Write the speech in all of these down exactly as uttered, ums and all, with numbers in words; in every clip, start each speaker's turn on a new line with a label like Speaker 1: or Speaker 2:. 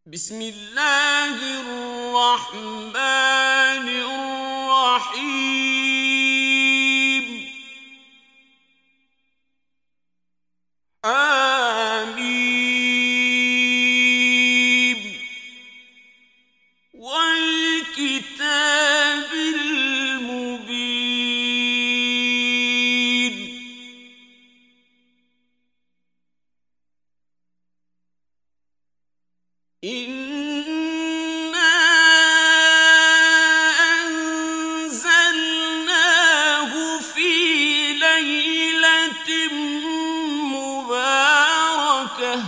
Speaker 1: بسم الله الرحمن الرحيم آمين والكتاب المبين إنا أنزلناه في ليلة مباركة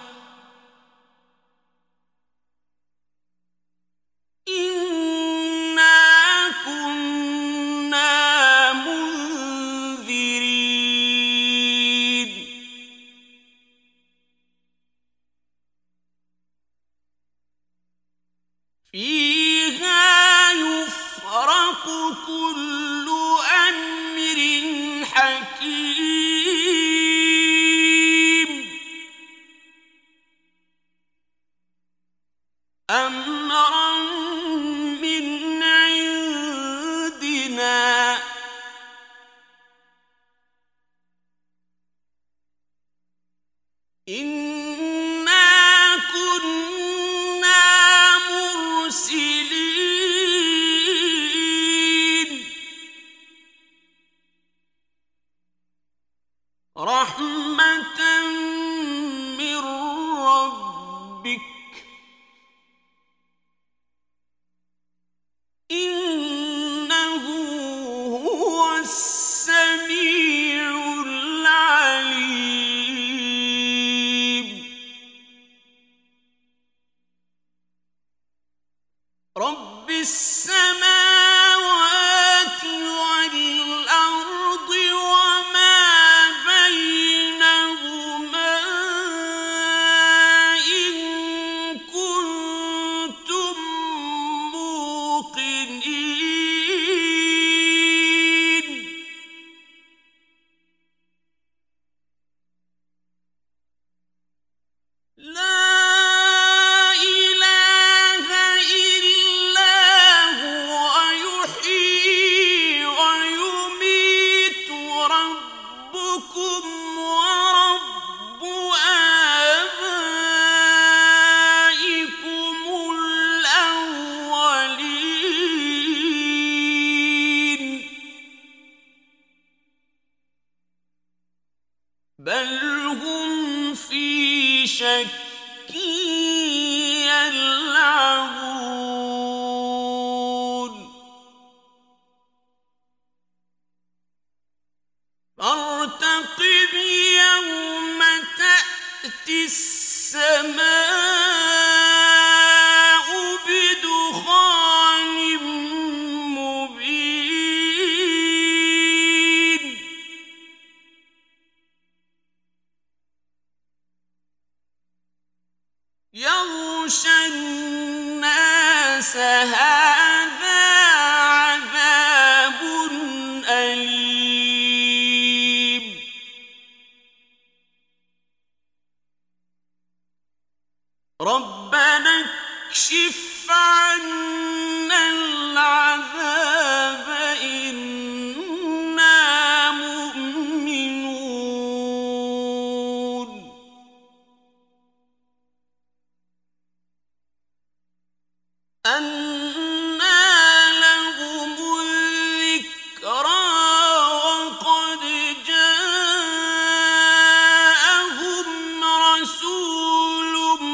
Speaker 1: إنا كنا منذرين فيها يفرق كل أمر حكيم أمرا من عندنا إنا كنا مرسلين رحمة من ربك إنه هو السميع العليم رب السماوات والأرض وما بينهما إن كنتم موقنين لا إله إلا هو يحيي ويميت ربكم ورب آبائكم الأولين بل هم في شك يلعبون فارتقب يوم تأتي السماء بدخان مبين يغشى الناس هذا عذاب أليم ربنا اكشف عنا العذاب إنا مؤمنون أنى لهم الذكرى وقد جاءهم رسول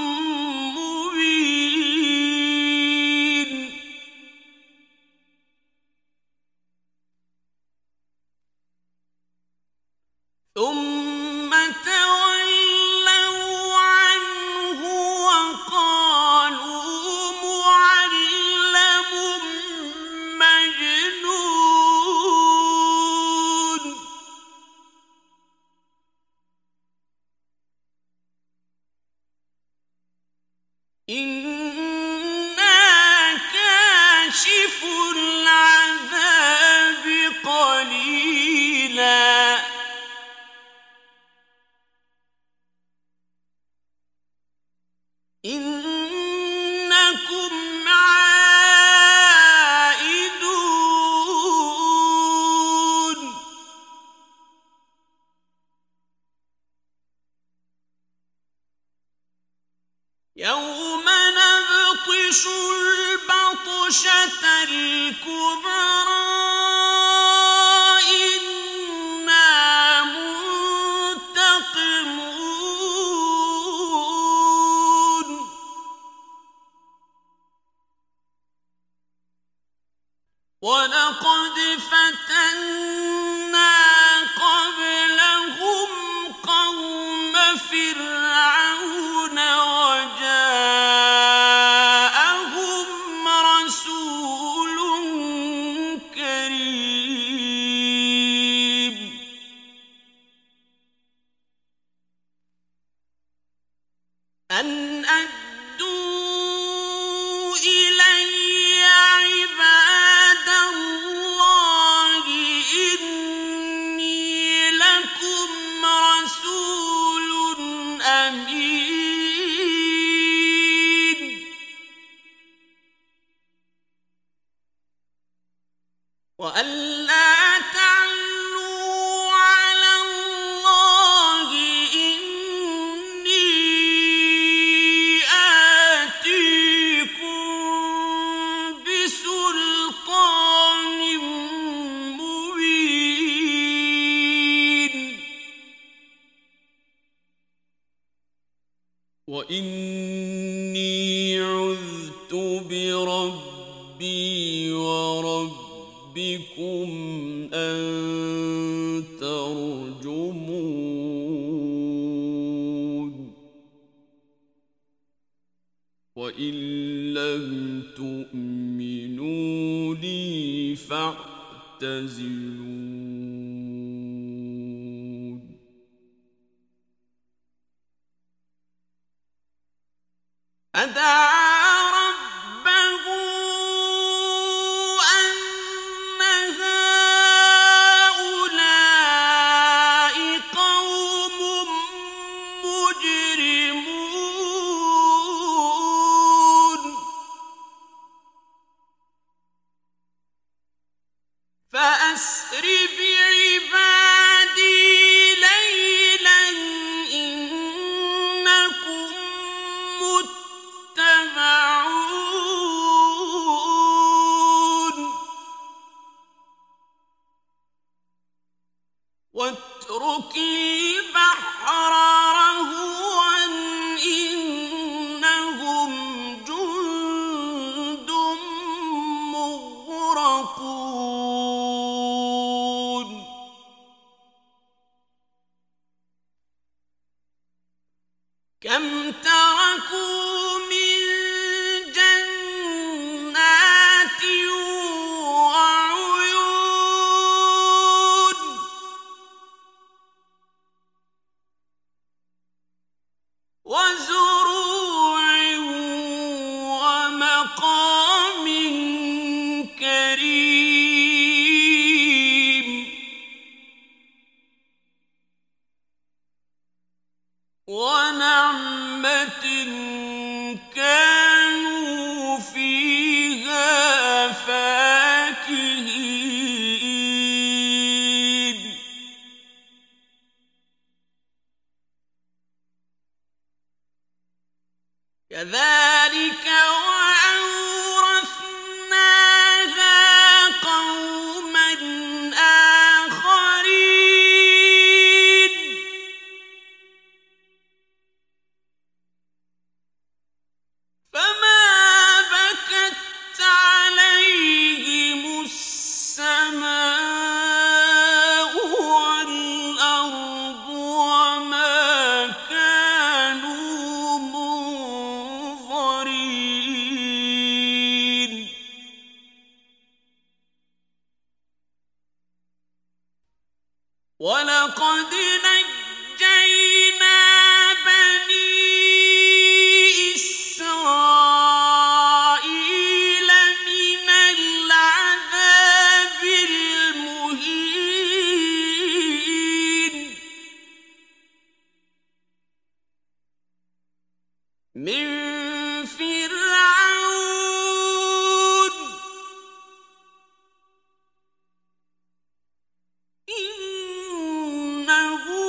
Speaker 1: مبين ثم تولوا عنه وقالوا معلم مجنون إنا كاشف العذاب قليلا إن يوم نبطش البطشة الكبرى إنا منتقمون ولقد فتنا قبلهم قوم فرعون وجاءهم رسول كريم أن أدوا إلي عباد الله إني لكم رسول أمين وأن لا تعلوا على الله إني آتيكم بسلطان مبين وإني عذت بربي وربكم أن ترجمون وإن لم تؤمنوا لي فاعتزلون فدعا ربه أن هؤلاء قوم مجرمون فأسر بعبادي ليلا إنكم متبعون واترك البحر رهوا إنهم جند مغرقون كم تركوا من جنات وعيون وزروع ومقام كريم ونعمة كانوا فيها فاكهين كذلك وأورثناها قوما آخرين فما بكت عليهم السماء والأرض وما كانوا منظرين ولقد نجينا بني إسرائيل من العذاب المهين من فرعون إنه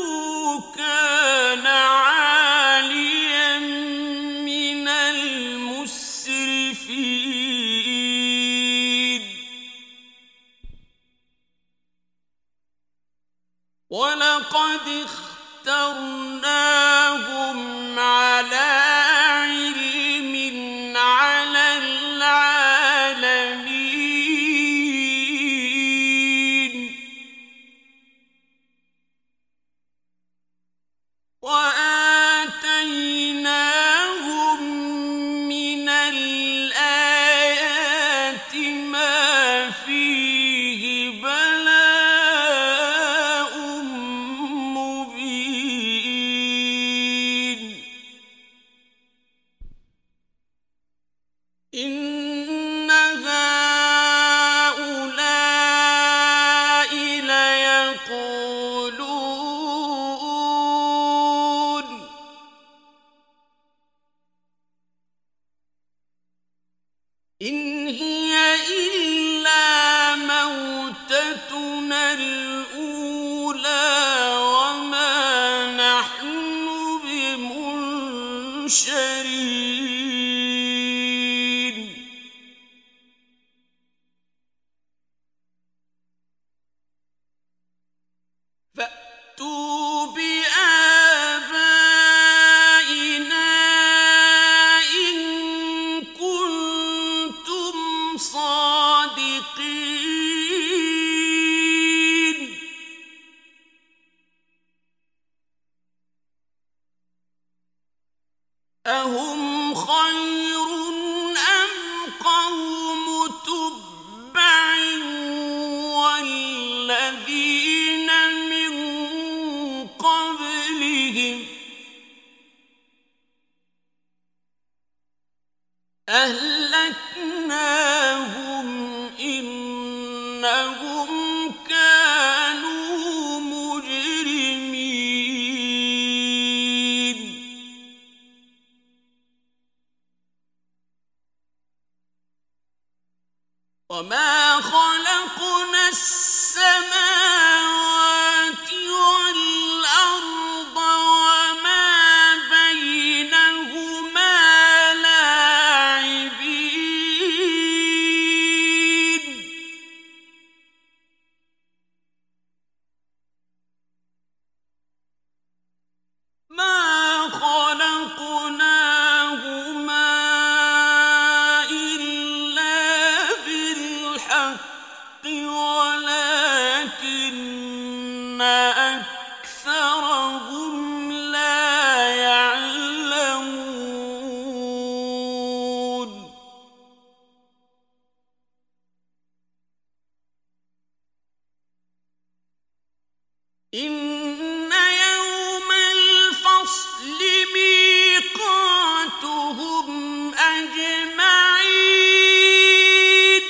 Speaker 1: وَلَقَدِ اخْتَرْنَاهُمْ عَلَىٰ عِلْمٍ عَلَى الْعَالَمِينَ وَآتَيْنَاهُم مِّنَ الْآيَاتِ مَا فِيهِ بَلَاءٌ مُّبِينٌ إِنَّ هَٰؤُلَاءِ لَيَقُولُونَ إِنْ هِيَ إِلَّا مَوْتَتُنَا الْأُولَىٰ وَمَا نَحْنُ بِمُنشَرِينَ فَأْتُوا بِآبَائِنَا إِن كُنتُمْ صَادِقِينَ أَهُمْ خَيْرٌ أَمْ قَوْمُ تُبَّعٍ وَالَّذِينَ مِن قَبْلِهِمْ أَهْلَكْنَاهُمْ إِنَّهُمْ كَانُوا مُجْرِمِينَ وَمَا خَلَقْنَا السَّمَاوَاتِ وَالْأَرْضَ وَمَا بَيْنَهُمَا لَاعِبِينَ مَا خَلَقْنَاهُمَا إِلَّا بِالْحَقِّ وَلَٰكِنَّ أَكْثَرَهُمْ لَا يَعْلَمُونَ إِنَّ يَوْمَ الْفَصْلِ مِيقَاتُهُمْ أَجْمَعِينَ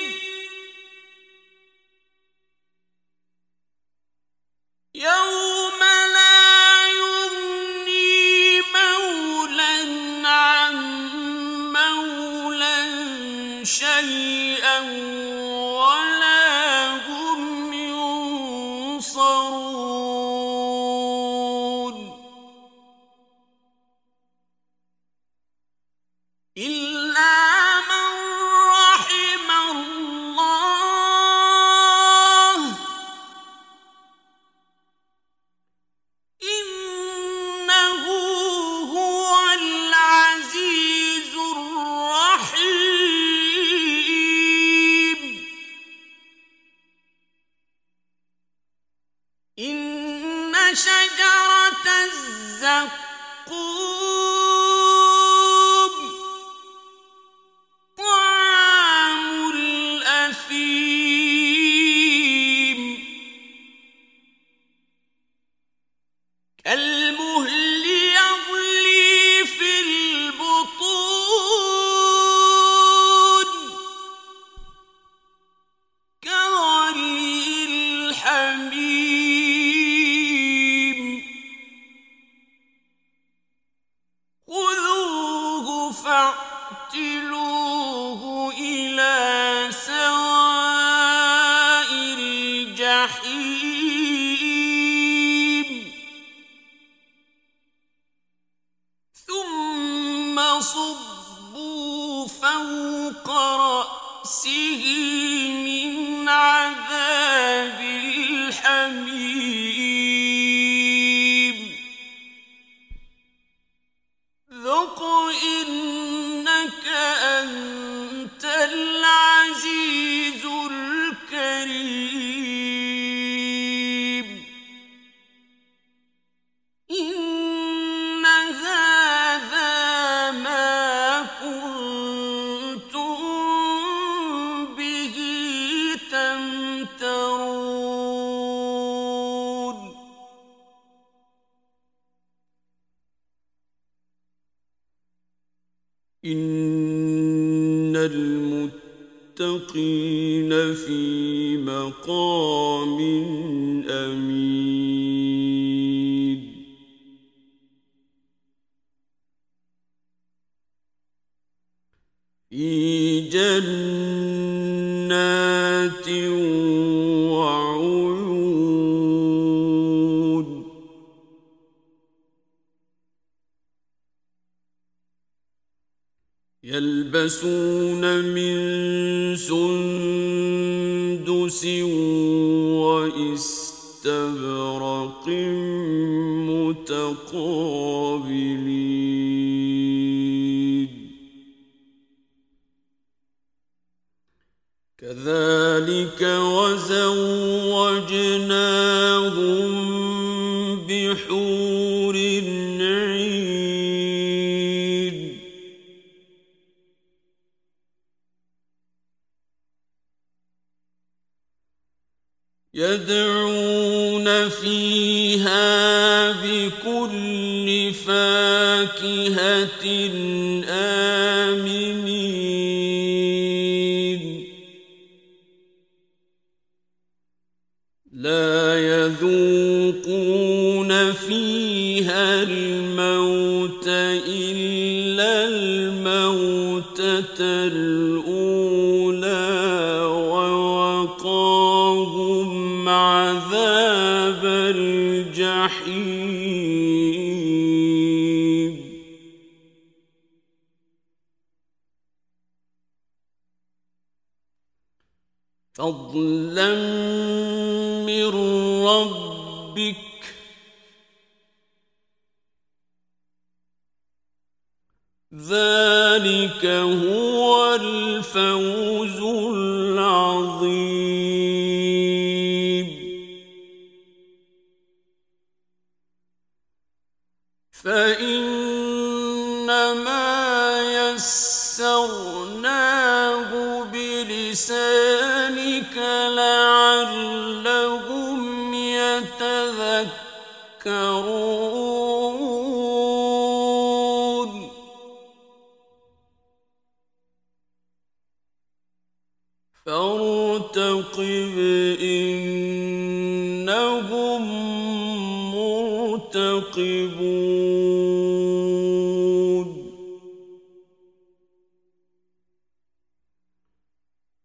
Speaker 1: يَوْمَ لَا يُغْنِي مَوْلًى عَن مَّوْلًى شَيْئًا وَلَا هُمْ يُنصَرُونَ إِلَّا مَن رَّحِمَ اللَّهُ إِنَّهُ هُوَ الْعَزِيزُ الرَّحِيمُ إِنَّ شَجَرَتَ الزَّقُّومِ طَعَامُ الْأَثِيمِ كَالْمُهْلِ يَغْلِي فِي الْبُطُونِ كَغَلْيِ الْحَمِيمِ خُذُوهُ فَاعْتِلُوهُ إِلَىٰ سَوَاءِ الْجَحِيمِ ثُمَّ صُبُّوا فَوْقَ رَأْسِهِ مِنْ عَذَابِ الْحَمِيمِ أنت العزيز الكريم إن هذا ما كنتم به تمترون إن المتقين في مقام أمين في جنات وعيون يلبسون من سندس وإستبرق متقابلين كذلك وزوجناهم بحور عين يدعون فيها بكل فاكهة آمنين لا يذوقون فيها الموت إلا الموتة الأولى ووقاهم عذاب الجحيم فضلا من ربك ذلك هو الفوز العظيم فإنما يسرناه بلسانك لعلهم يتذكرون فارتقب إنهم مرتقبون